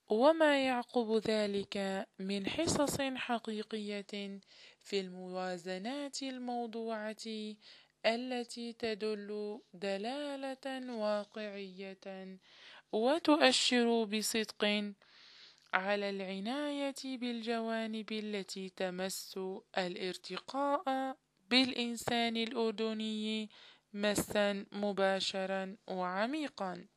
وما يعقب ذلك من حصص حقيقية في الموازنات الموضوعة التي تدل دلالة واقعية وتؤشر بصدق على العناية بالجوانب التي تمس الارتقاء بالإنسان الأردني مسا مباشرا وعميقا.